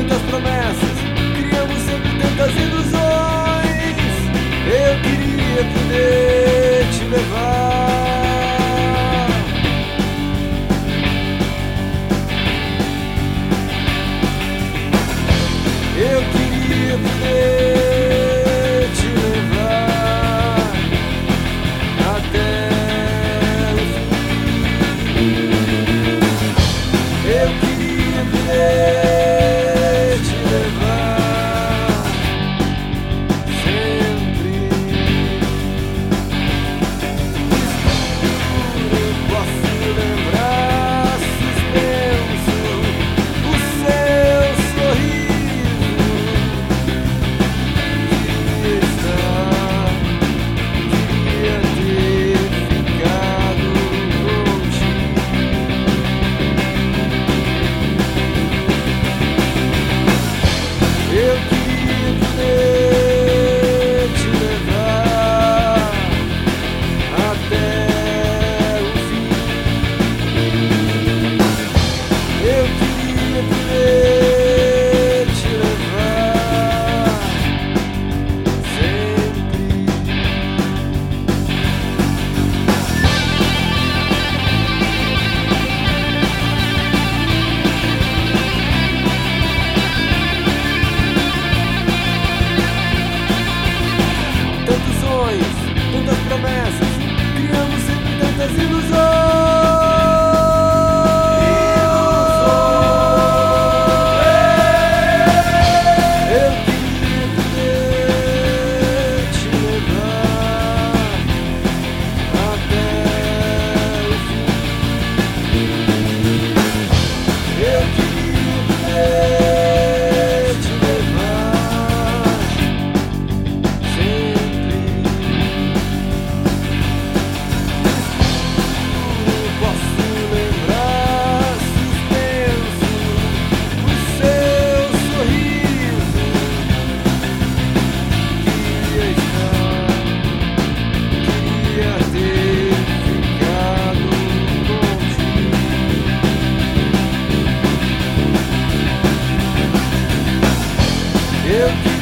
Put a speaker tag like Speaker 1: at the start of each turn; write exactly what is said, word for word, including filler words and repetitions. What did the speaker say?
Speaker 1: tantas promessas, criamos sempre tantas ilusões. Eu queria poder te levar. Eu queria poder te levar até o fim. Eu queria poder te levar sempre. Escuro, posso lembrar suspenso o seu sorriso. Queria estar, queria ter ficado contigo. Eu queria poder te levar até o fim. Eu queria poder te levar sempre. Tantos sonhos, tantas promessas, criamos sempre tantas ilusões. Eu queria poder te levar até o fim. Eu queria poder te levar sempre. Posso lembrar suspenso o seu sorriso. Queria estar, queria ter ficado contigo. Eu